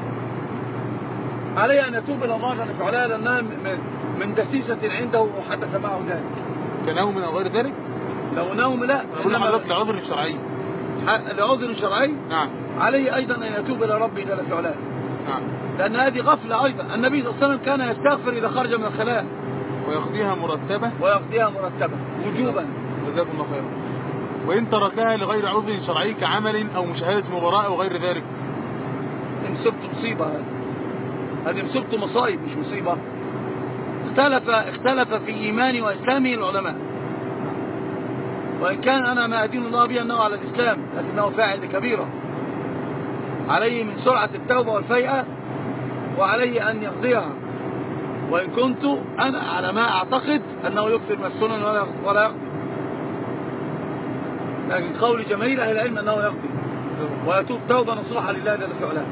عليه؟ أن يتوب إلى الله جل وعلا لأنها من دسيسة عنده وحدث معه ذلك. كنوم أو غير ذلك؟ لو نوم لا، إنما لعذر شرعي. لعذر شرعي. نعم. عليه أيضا أن يتوب إلى ربه جل وعلا. نعم. لأن هذه غفلة أيضا. النبي صلى الله عليه وسلم كان يستغفر إذا خرج من الخلاء ويقضيها مرتبة وجوبا. جزاكم الله خيرا. وإن تركها لغير عذر شرعي كعمل أو مشاهدة مباراة أو غير ذلك؟ إن مصيبته مصيبة، هذه مصيبته مصايب مش مصيبة. اختلف في إيمانه وإسلامه العلماء، وإن كان أنا ما أدين الله به أنه على الإسلام لكنه فاعل كبيرة. عليه من سرعة التوبة والفيئة وعليه أن يقضيها. وإن كنت أنا على ما أعتقد أنه يكثر من السنن ولا يقضي، لكن قول جماهير أهل العلم أنه يقضي ويتوب توبة نصوحة لله جل وعلا.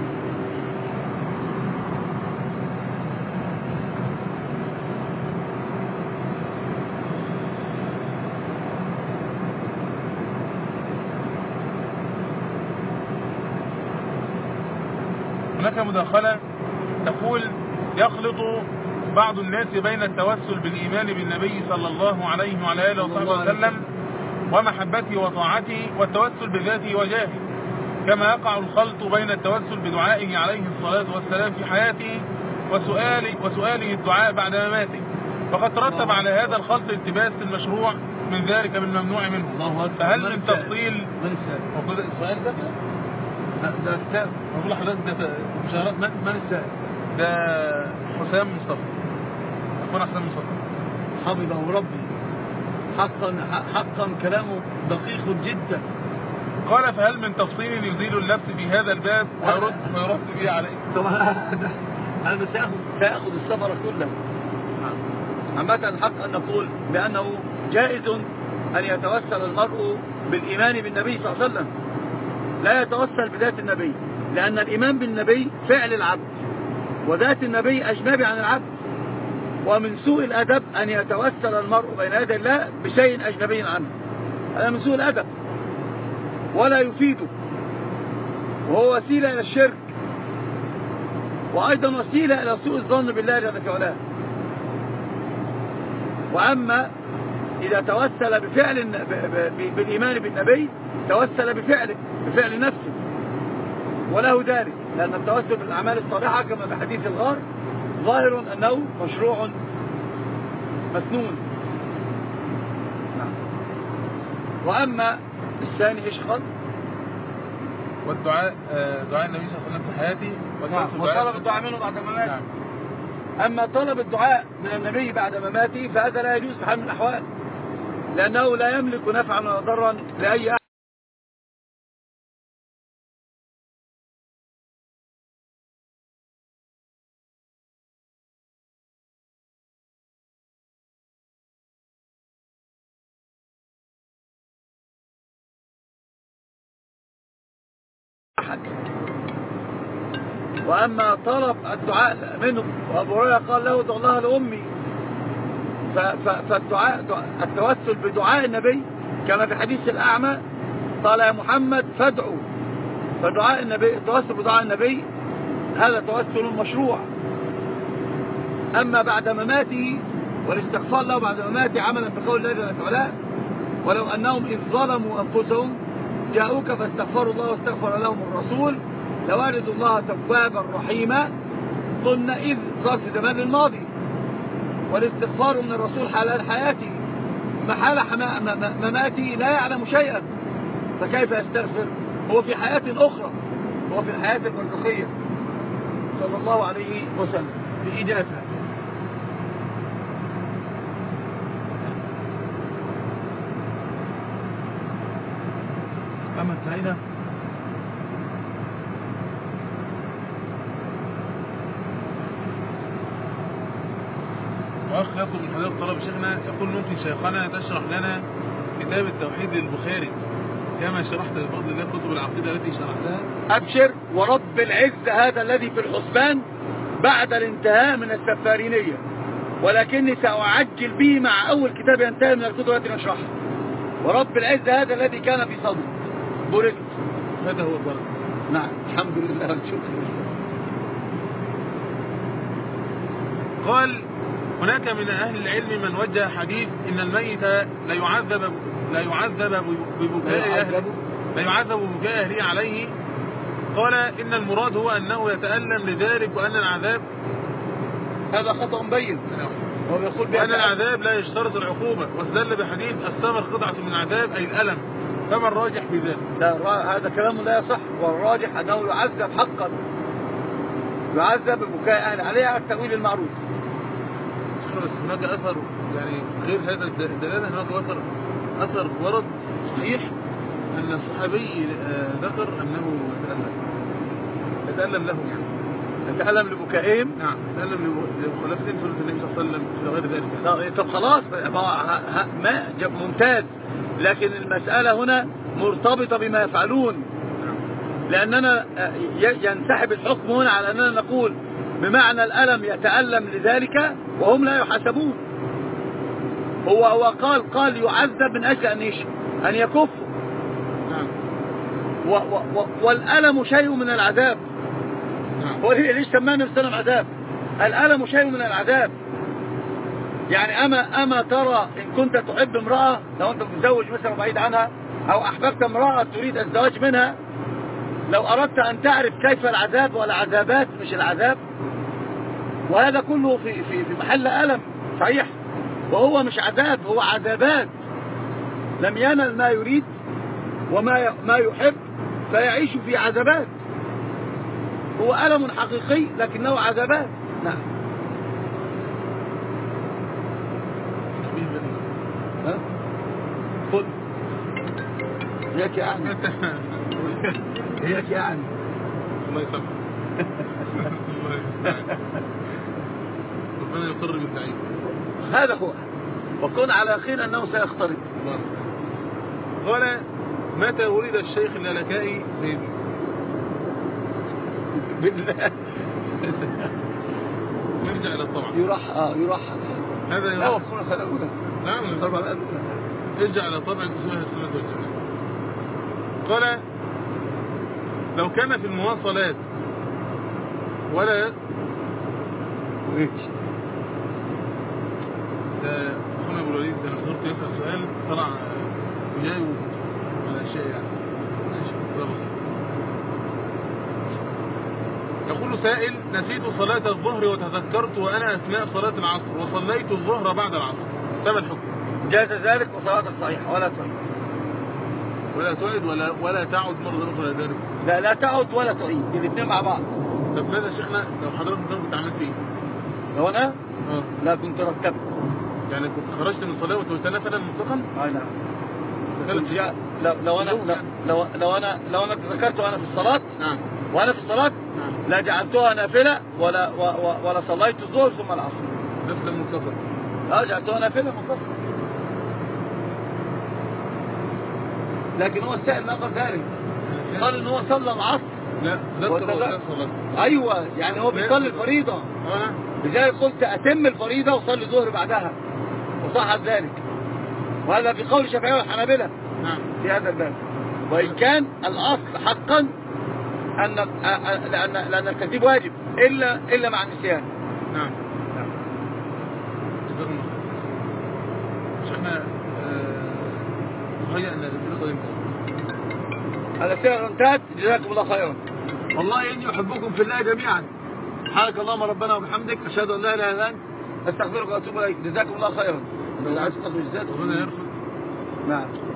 هناك مداخلة تقول يخلط بعض الناس بين التوسل بالإيمان بالنبي صلى الله عليه وعلى آله وصحبه وسلم ومحبته وطاعته والتوسل بذاته وجاهه، كما يقع الخلط بين التوسل بدعائه عليه الصلاة والسلام في حياته وسؤاله الدعاء بعد مماته، فقد ترتب على هذا الخلط التباس المشروع من ذلك بالممنوع منه. فهل من تفصيل السؤال ده كتاب أقول لحضرتك ده مشاهرات من السائل؟ ده حسام مصطفى، أخونا حسام مصطفى حفظه ربي. حقا كلامه دقيق جدا. قال فهل من تفصيل يزيل اللبس في هذا الباب ويرد به عليه؟ طبعا أنا سأخذ السفر كله. عامة الحق أن نقول بأنه جائز أن يتوسل المرء بالإيمان بالنبي صلى الله عليه وسلم، لا يتوسل بذات النبي، لأن الإيمان بالنبي فعل العبد وذات النبي أجنبي عن العبد. ومن سوء الأدب أن يتوسل المرء بين يدي الله بشيء أجنبي عنه، هذا من سوء الأدب ولا يفيده، وهو وسيلة إلى الشرك وأيضا وسيلة إلى سوء الظن بالله جل وعلا. وأما إذا توسل بالإيمان بالنبي توسل بفعل نفسه وله ذلك، لأن التوسل بالأعمال الصالحة كما في حديث الغار ظاهر أنه مشروع مسنون. وأما الثاني إيش قال؟ والدعاء دعاء النبي صلى الله عليه وسلم في حياته وطلب الدعاء منه بعد مماته. أما طلب الدعاء من النبي بعد مماته فهذا لا يجوز في حال من الأحوال، لأنه لا يملك نفعا ولا ضرا لأي أحد. وأما طلب الدعاء منه، وأبو هريرة قال له ادعو الله لأمي، فالدعاء التوسل بدعاء النبي كما في حديث الأعمى قال يا محمد فادعو، فدعاء النبي التوسل بدعاء النبي هذا توسل مشروع. أما بعد مماته والاستغفار له بعد مماته عملا بقول الله جل وعلا ولو أنهم إذ ظلموا أنفسهم جاءوك فاستغفروا الله واستغفر لهم الرسول لوجدوا الله توابا رحيما، قلنا إذ ظرف زمان الماضي، والاستغفار من الرسول حال حياته، محال مماته لا يعلم شيئا، فكيف يستغفر؟ هو في حياة أخرى، هو في الحياة البرزخية صلى الله عليه وسلم بإجابة. أما انتهينا. وأخ يطلب من حضرتك طلب شيخنا، يقول ممكن شيخنا تشرح لنا كتاب التوحيد للبخاري كما شرحت بفضل الله كتب العقيدة التي شرحتها؟ أبشر ورب العزة هذا الذي في الحسبان بعد الانتهاء من السفارينية، ولكني سأعجل به مع أول كتاب ينتهي من الكتب التي نشرحها، ورب العزة هذا الذي كان في صدري بركت. هذا هو البركة. نعم الحمد لله والشكر لله. قال هناك من أهل العلم من وجه حديث إن الميت لا يعذب ببكاء أهله عليه، قال إن المراد هو أنه يتألم لذلك وأن العذاب هذا خطأ بين، وأن العذاب لا يشترط العقوبة، واستدل بحديث الثمر قطعة من العذاب أي الألم، فما الراجح في ذلك؟ لا هذا كلام لا يصح، والراجح أنه يعذب حقا، يعذب ببكاء أهله عليه على التأويل المعروف. بس هناك أثر يعني غير هذا الدلالة، هناك أثر ورد صحيح أن الصحابي ذكر أنه يتألم له، يعني يتألم لبكائهم. نعم يتألم لمخالفتهم سنة النبي صلى الله عليه وسلم إلى غير ذلك. طب خلاص ما ممتاز، لكن المسألة هنا مرتبطة بما يفعلون، لأننا ينسحب الحكم هنا على أننا نقول بمعنى الألم يتألم لذلك وهم لا يحاسبون. هو قال يعذب من أجل أن يكفوا. والألم شيء من العذاب. هو ليش سمانا بسنة عذاب؟ الألم شيء من العذاب. يعني أما ترى إن كنت تحب امرأة، لو أنت متزوج مثلا بعيد عنها، أو أحببت امرأة تريد الزواج منها، لو أردت أن تعرف كيف العذاب والعذابات مش العذاب، وهذا كله في محل ألم صحيح، وهو مش عذاب، هو عذابات. لم ينل ما يريد وما يحب فيعيش في عذابات. هو ألم حقيقي لكنه عذابات. نعم. خذ هيك يعني هيك يعني الله يسامحك. ربنا يقر بالسعيد. هذا هو، وكن على يقين أنه سيختلط. قال متى ولد الشيخ اللالكائي سيدي؟ بالله نرجع إلى الطبع. يرحل هذا يرحل. نعم ارجع إلى طبع اسمها السنة والجماعة. قال لو كان في المواصلات ولا أخونا أبو الوليد أنا حضرت يسأل سؤال طلع يجاوب على أشياء يعني يقول سائل نسيت صلاة الظهر وتذكرت وأنا أثناء صلاة العصر وصليت الظهر بعد العصر، فما الحكم؟ جاز ذلك وصلاتك صحيحة ولا صحيحة. ولا تعيد ولا تعد مرة أخرى إلى ذلك. لا تعد ولا تعيد، الاثنين مع بعض. طب ماذا يا شيخنا لو حضرتك كنت عملت إيه؟ لو أنا؟ لا كنت ركبت. يعني كنت خرجت من الصلاة وتويت نفلا مطلقا؟ نعم. لو أنا ذكرت وأنا في الصلاة. نعم. وأنا في الصلاة. نعم. لا جعلتها نافلة ولا صليت الظهر ثم العصر. نفلا مطلقا. جعلتها نافلة مطلقا. لكن هو السائل نقل ذلك، قال إن هو صلى العصر. لا صلاة. أيوة يعني هو بيصلي الفريضة. لذلك قلت أتم الفريضة وصلي الظهر بعدها، وصح ذلك. وهذا بقول الشافعية والحنابلة. نعم. في هذا الباب. وإن كان الأصل حقا لأن الترتيب واجب إلا مع النسيان. نعم. جزاكم الله خير. شيخنا مهيأ أن الأسئلة انتهت. الأسئلة انتهت. جزاكم الله خيرا. والله إني أحبكم في الله جميعا. سبحانك اللهم ربنا وبحمدك، أشهد أن لا إله إلا أنت، أستغفرك وأتوب إليك. جزاكم الله خيرا. ربنا يرفض. نعم.